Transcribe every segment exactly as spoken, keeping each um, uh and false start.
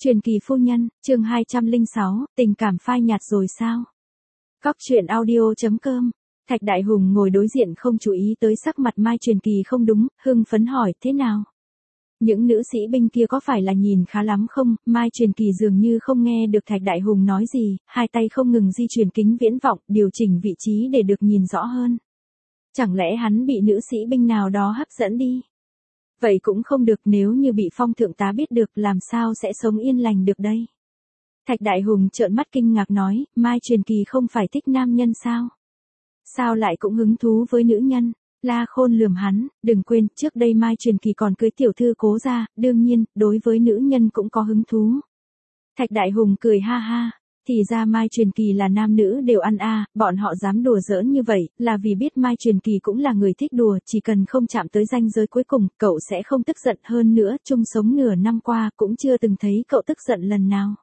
Truyền kỳ phu nhân, chương hai trăm lẻ sáu, tình cảm phai nhạt rồi sao? Cóc truyện audio chấm com. Thạch Đại Hùng ngồi đối diện không chú ý tới sắc mặt Mai Truyền Kỳ không đúng, hưng phấn hỏi, thế nào? Những nữ sĩ binh kia có phải là nhìn khá lắm không? Mai Truyền Kỳ dường như không nghe được Thạch Đại Hùng nói gì, hai tay không ngừng di chuyển kính viễn vọng, điều chỉnh vị trí để được nhìn rõ hơn. Chẳng lẽ hắn bị nữ sĩ binh nào đó hấp dẫn đi? Vậy cũng không được, nếu như bị Phong thượng tá biết được làm sao sẽ sống yên lành được đây? Thạch Đại Hùng trợn mắt kinh ngạc nói, Mai Truyền Kỳ không phải thích nam nhân sao? Sao lại cũng hứng thú với nữ nhân? La Khôn lườm hắn, đừng quên, trước đây Mai Truyền Kỳ còn cưới tiểu thư Cố gia, đương nhiên, đối với nữ nhân cũng có hứng thú. Thạch Đại Hùng cười ha ha, thì ra Mai Truyền Kỳ là nam nữ đều ăn a, à, bọn họ dám đùa giỡn như vậy, là vì biết Mai Truyền Kỳ cũng là người thích đùa, chỉ cần không chạm tới ranh giới cuối cùng, cậu sẽ không tức giận hơn nữa, chung sống nửa năm qua cũng chưa từng thấy cậu tức giận lần nào.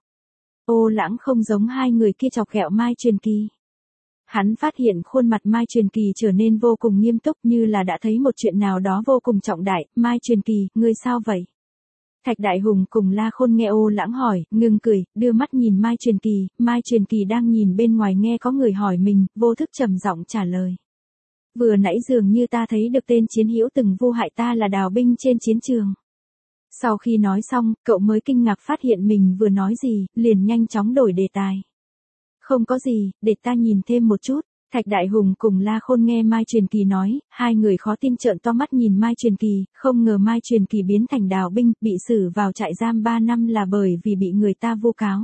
Ô Lãng không giống hai người kia chọc ghẹo Mai Truyền Kỳ. Hắn phát hiện khuôn mặt Mai Truyền Kỳ trở nên vô cùng nghiêm túc như là đã thấy một chuyện nào đó vô cùng trọng đại, Mai Truyền Kỳ, ngươi sao vậy? Thạch Đại Hùng cùng La Khôn nghe Ô Lãng hỏi, ngừng cười, đưa mắt nhìn Mai Truyền Kỳ, Mai Truyền Kỳ đang nhìn bên ngoài nghe có người hỏi mình, vô thức trầm giọng trả lời. Vừa nãy dường như ta thấy được tên chiến hữu từng vu hại ta là đào binh trên chiến trường. Sau khi nói xong, cậu mới kinh ngạc phát hiện mình vừa nói gì, liền nhanh chóng đổi đề tài. Không có gì, để ta nhìn thêm một chút. Thạch Đại Hùng cùng La Khôn nghe Mai Truyền Kỳ nói, hai người khó tin trợn to mắt nhìn Mai Truyền Kỳ, không ngờ Mai Truyền Kỳ biến thành đào binh, bị xử vào trại giam ba năm là bởi vì bị người ta vu cáo.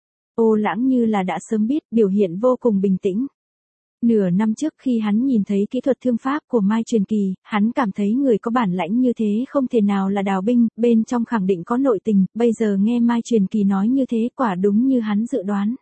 Ô Lãng như là đã sớm biết, biểu hiện vô cùng bình tĩnh. Nửa năm trước khi hắn nhìn thấy kỹ thuật thương pháp của Mai Truyền Kỳ, hắn cảm thấy người có bản lãnh như thế không thể nào là đào binh, bên trong khẳng định có nội tình, bây giờ nghe Mai Truyền Kỳ nói như thế quả đúng như hắn dự đoán.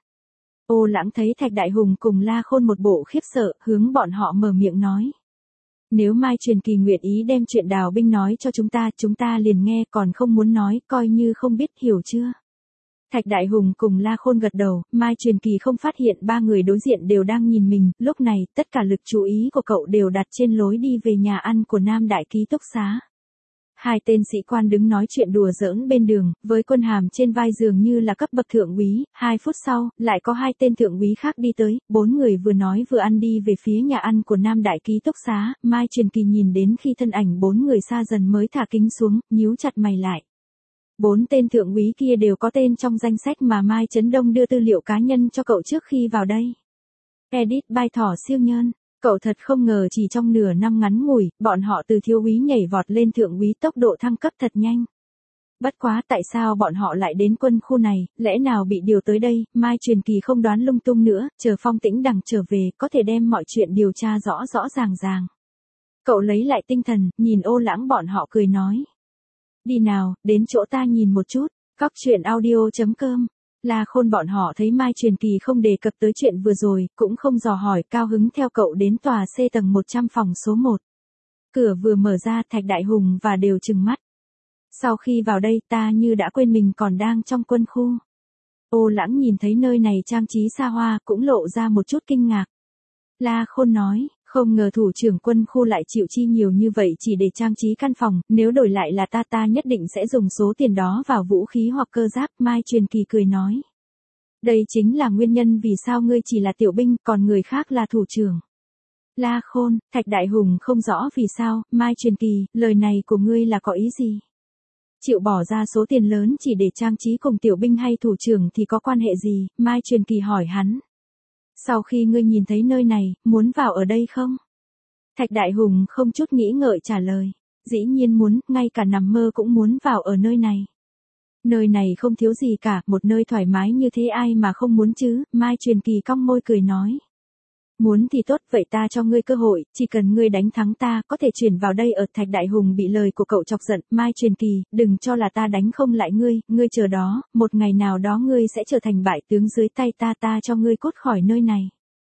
Ô Lãng thấy Thạch Đại Hùng cùng La Khôn một bộ khiếp sợ, hướng bọn họ mở miệng nói. Nếu Mai Truyền Kỳ nguyện ý đem chuyện đào binh nói cho chúng ta, chúng ta liền nghe, còn không muốn nói, coi như không biết, hiểu chưa? Thạch Đại Hùng cùng La Khôn gật đầu, Mai Truyền Kỳ không phát hiện ba người đối diện đều đang nhìn mình, lúc này, tất cả lực chú ý của cậu đều đặt trên lối đi về nhà ăn của Nam Đại ký túc xá. Hai tên sĩ quan đứng nói chuyện đùa giỡn bên đường, với quân hàm trên vai dường như là cấp bậc thượng úy, hai phút sau, lại có hai tên thượng úy khác đi tới, bốn người vừa nói vừa ăn đi về phía nhà ăn của Nam Đại ký túc xá, Mai Truyền Kỳ nhìn đến khi thân ảnh bốn người xa dần mới thả kính xuống, nhíu chặt mày lại. Bốn tên thượng úy kia đều có tên trong danh sách mà Mai Chấn Đông đưa tư liệu cá nhân cho cậu trước khi vào đây. Edit by Thỏ Siêu Nhơn. Cậu thật không ngờ chỉ trong nửa năm ngắn ngủi, bọn họ từ thiếu úy nhảy vọt lên thượng úy, tốc độ thăng cấp thật nhanh. Bất quá tại sao bọn họ lại đến quân khu này, lẽ nào bị điều tới đây, Mai Truyền Kỳ không đoán lung tung nữa, chờ Phong Tĩnh Đằng trở về, có thể đem mọi chuyện điều tra rõ rõ ràng ràng. Cậu lấy lại tinh thần, nhìn Ô Lãng bọn họ cười nói. Đi nào, đến chỗ ta nhìn một chút, cóc truyện audio chấm com. La Khôn bọn họ thấy Mai Truyền Kỳ không đề cập tới chuyện vừa rồi, cũng không dò hỏi, cao hứng theo cậu đến tòa C tầng một trăm phòng số một. Cửa vừa mở ra, Thạch Đại Hùng và đều trừng mắt. Sau khi vào đây ta như đã quên mình còn đang trong quân khu. Ô Lãng nhìn thấy nơi này trang trí xa hoa, cũng lộ ra một chút kinh ngạc. La Khôn nói, không ngờ thủ trưởng quân khu lại chịu chi nhiều như vậy chỉ để trang trí căn phòng, nếu đổi lại là ta ta nhất định sẽ dùng số tiền đó vào vũ khí hoặc cơ giáp, Mai Truyền Kỳ cười nói. Đây chính là nguyên nhân vì sao ngươi chỉ là tiểu binh, còn người khác là thủ trưởng. La Khôn, Thạch Đại Hùng không rõ vì sao, Mai Truyền Kỳ, lời này của ngươi là có ý gì? Chịu bỏ ra số tiền lớn chỉ để trang trí cùng tiểu binh hay thủ trưởng thì có quan hệ gì, Mai Truyền Kỳ hỏi hắn. Sau khi ngươi nhìn thấy nơi này, muốn vào ở đây không? Thạch Đại Hùng không chút nghĩ ngợi trả lời. Dĩ nhiên muốn, ngay cả nằm mơ cũng muốn vào ở nơi này. Nơi này không thiếu gì cả, một nơi thoải mái như thế ai mà không muốn chứ, Mai Truyền Kỳ cong môi cười nói. Muốn thì tốt, vậy ta cho ngươi cơ hội, chỉ cần ngươi đánh thắng ta, có thể chuyển vào đây ở. Thạch Đại Hùng bị lời của cậu chọc giận, Mai Truyền Kỳ, đừng cho là ta đánh không lại ngươi, ngươi chờ đó, một ngày nào đó ngươi sẽ trở thành bại tướng dưới tay ta, ta cho ngươi cút khỏi nơi này.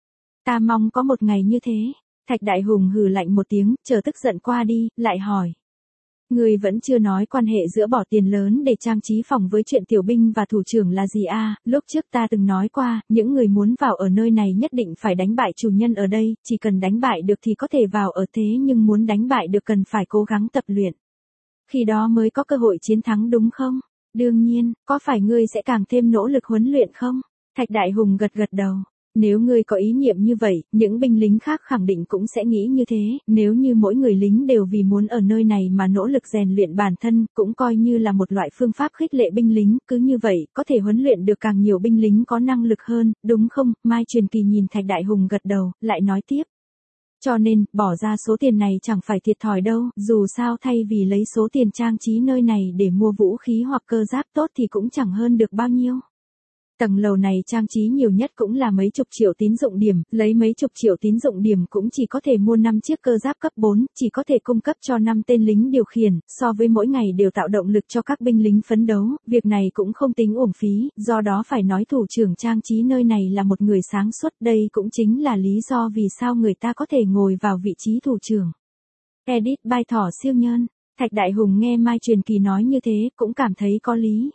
Ta mong có một ngày như thế. Thạch Đại Hùng hừ lạnh một tiếng, chờ tức giận qua đi, lại hỏi. Ngươi vẫn chưa nói quan hệ giữa bỏ tiền lớn để trang trí phòng với chuyện tiểu binh và thủ trưởng là gì a? À, lúc trước ta từng nói qua, những người muốn vào ở nơi này nhất định phải đánh bại chủ nhân ở đây, chỉ cần đánh bại được thì có thể vào ở, thế nhưng muốn đánh bại được cần phải cố gắng tập luyện. Khi đó mới có cơ hội chiến thắng đúng không? Đương nhiên, có phải ngươi sẽ càng thêm nỗ lực huấn luyện không? Thạch Đại Hùng gật gật đầu. Nếu ngươi có ý niệm như vậy, những binh lính khác khẳng định cũng sẽ nghĩ như thế, nếu như mỗi người lính đều vì muốn ở nơi này mà nỗ lực rèn luyện bản thân, cũng coi như là một loại phương pháp khích lệ binh lính, cứ như vậy, có thể huấn luyện được càng nhiều binh lính có năng lực hơn, đúng không? Mai Truyền Kỳ nhìn Thạch Đại Hùng gật đầu, lại nói tiếp. Cho nên, bỏ ra số tiền này chẳng phải thiệt thòi đâu, dù sao thay vì lấy số tiền trang trí nơi này để mua vũ khí hoặc cơ giáp tốt thì cũng chẳng hơn được bao nhiêu. Tầng lầu này trang trí nhiều nhất cũng là mấy chục triệu tín dụng điểm, lấy mấy chục triệu tín dụng điểm cũng chỉ có thể mua năm chiếc cơ giáp cấp bốn, chỉ có thể cung cấp cho năm tên lính điều khiển, so với mỗi ngày đều tạo động lực cho các binh lính phấn đấu, việc này cũng không tính uổng phí, do đó phải nói thủ trưởng trang trí nơi này là một người sáng suốt, đây cũng chính là lý do vì sao người ta có thể ngồi vào vị trí thủ trưởng. Edit by Thỏ Siêu Nhân. Thạch Đại Hùng nghe Mai Truyền Kỳ nói như thế, cũng cảm thấy có lý.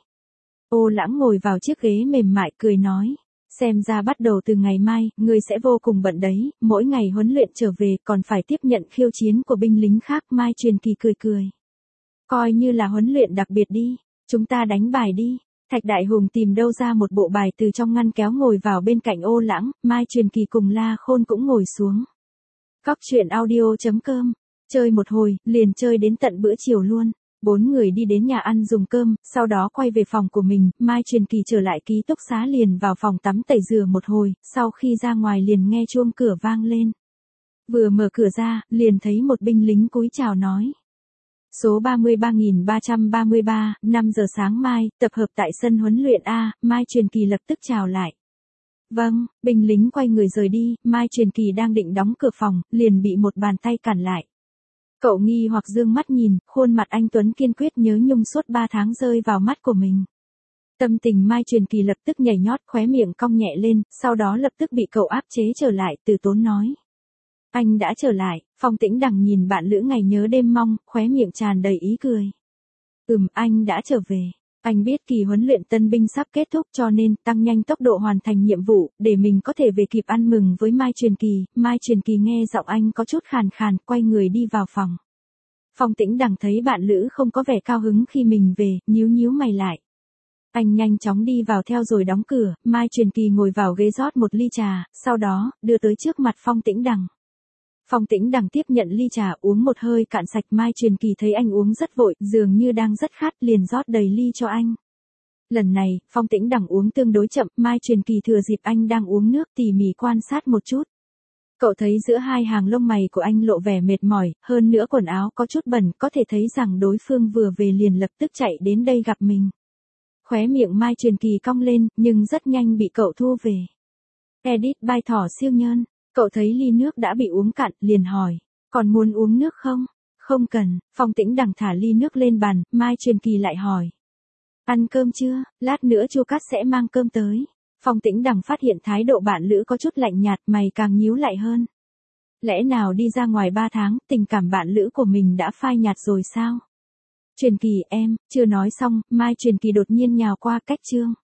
Ô Lãng ngồi vào chiếc ghế mềm mại cười nói, xem ra bắt đầu từ ngày mai, ngươi sẽ vô cùng bận đấy, mỗi ngày huấn luyện trở về còn phải tiếp nhận khiêu chiến của binh lính khác. Mai Truyền Kỳ cười cười. Coi như là huấn luyện đặc biệt đi, chúng ta đánh bài đi. Thạch Đại Hùng tìm đâu ra một bộ bài từ trong ngăn kéo ngồi vào bên cạnh Ô Lãng, Mai Truyền Kỳ cùng La Khôn cũng ngồi xuống. Cóc truyện audio chấm com, chơi một hồi, liền chơi đến tận bữa chiều luôn. Bốn người đi đến nhà ăn dùng cơm, sau đó quay về phòng của mình, Mai Truyền Kỳ trở lại ký túc xá liền vào phòng tắm tẩy rửa một hồi, sau khi ra ngoài liền nghe chuông cửa vang lên. Vừa mở cửa ra, liền thấy một binh lính cúi chào nói. Số ba mươi ba nghìn ba trăm ba mươi ba, năm giờ sáng mai, tập hợp tại sân huấn luyện A, Mai Truyền Kỳ lập tức chào lại. Vâng, binh lính quay người rời đi, Mai Truyền Kỳ đang định đóng cửa phòng, liền bị một bàn tay cản lại. Cậu nghi hoặc dương mắt nhìn, khuôn mặt anh Tuấn kiên quyết nhớ nhung suốt ba tháng rơi vào mắt của mình. Tâm tình Mai Truyền Kỳ lập tức nhảy nhót, khóe miệng cong nhẹ lên, sau đó lập tức bị cậu áp chế trở lại, từ tốn nói. Anh đã trở lại. Phong Tĩnh Đằng nhìn bạn lữ ngày nhớ đêm mong, khóe miệng tràn đầy ý cười. Ừm, anh đã trở về. Anh biết kỳ huấn luyện tân binh sắp kết thúc cho nên tăng nhanh tốc độ hoàn thành nhiệm vụ, để mình có thể về kịp ăn mừng với Mai Truyền Kỳ. Mai Truyền Kỳ nghe giọng anh có chút khàn khàn, quay người đi vào phòng. Phong Tĩnh Đằng thấy bạn lữ không có vẻ cao hứng khi mình về, nhíu nhíu mày lại. Anh nhanh chóng đi vào theo rồi đóng cửa, Mai Truyền Kỳ ngồi vào ghế rót một ly trà, sau đó, đưa tới trước mặt Phong Tĩnh Đằng. Phong Tĩnh Đằng tiếp nhận ly trà uống một hơi cạn sạch. Mai Truyền Kỳ thấy anh uống rất vội, dường như đang rất khát, liền rót đầy ly cho anh. Lần này, Phong Tĩnh Đằng uống tương đối chậm, Mai Truyền Kỳ thừa dịp anh đang uống nước tỉ mỉ quan sát một chút. Cậu thấy giữa hai hàng lông mày của anh lộ vẻ mệt mỏi, hơn nữa quần áo có chút bẩn, có thể thấy rằng đối phương vừa về liền lập tức chạy đến đây gặp mình. Khóe miệng Mai Truyền Kỳ cong lên, nhưng rất nhanh bị cậu thu về. Edit by Thỏ Siêu Nhân. Cậu thấy ly nước đã bị uống cạn, liền hỏi, còn muốn uống nước không? Không cần. Phong Tĩnh Đằng thả ly nước lên bàn, Mai Truyền Kỳ lại hỏi. Ăn cơm chưa? Lát nữa Chu Cát sẽ mang cơm tới. Phong Tĩnh Đằng phát hiện thái độ bạn lữ có chút lạnh nhạt, mày càng nhíu lại hơn. Lẽ nào đi ra ngoài ba tháng, tình cảm bạn lữ của mình đã phai nhạt rồi sao? Truyền Kỳ em, chưa nói xong, Mai Truyền Kỳ đột nhiên nhào qua cách chương.